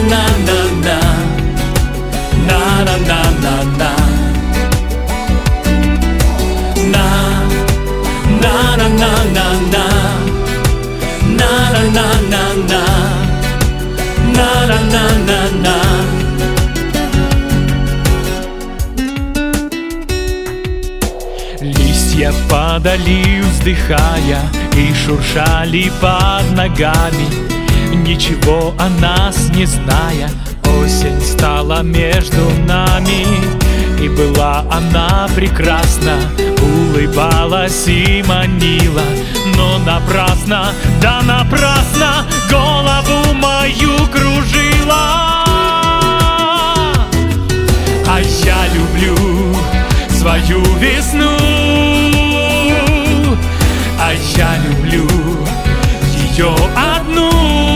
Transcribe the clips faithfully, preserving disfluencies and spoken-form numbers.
на-на-на-на-на, на-на-на-на-на, на-на-на-на-на, на-на-на-на-на, на-на-на-на-на. Листья падали, вздыхая, и шуршали под ногами, ничего о нас не зная. Осень стала между нами, и была она прекрасна, улыбалась и манила, но напрасно, да напрасно голову мою кружила. А я люблю свою весну, а я люблю ее одну.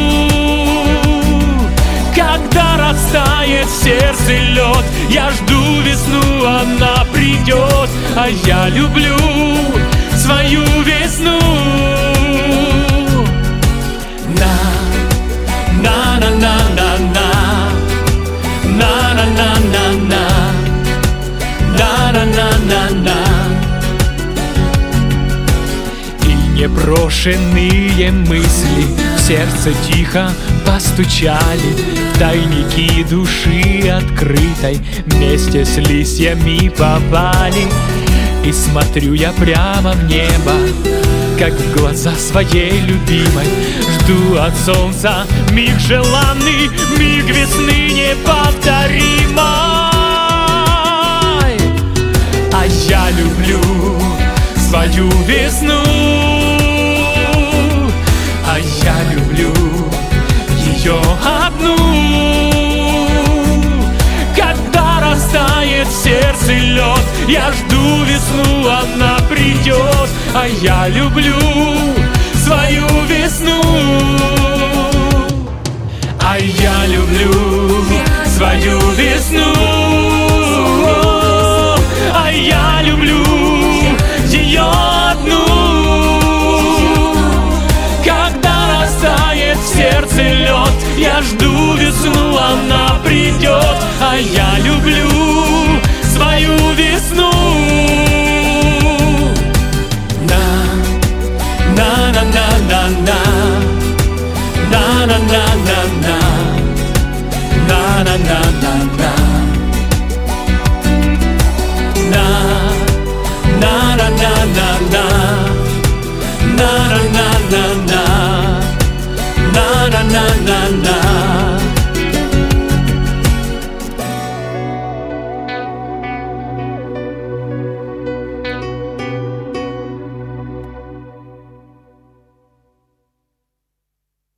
Когда растает в сердце лед, я жду весну, она придет. А я люблю свою весну. На, на, на, на, на, на, на, на, на, на, на, на, на, на, на, на. И непрошенные мысли в сердце тихо постучали, в тайники души открытой вместе с листьями попали. И смотрю я прямо в небо, как в глаза своей любимой, жду от солнца миг желанный, миг весны неповторимой. А я люблю свою весну, а я люблю ее одну. Когда растает в сердце лед, я жду весну, она придет. А я люблю свою весну, а я люблю свою весну, а я люблю ее одну. Когда растает в сердце лед, я жду весну, она придет. А я люблю свою весну.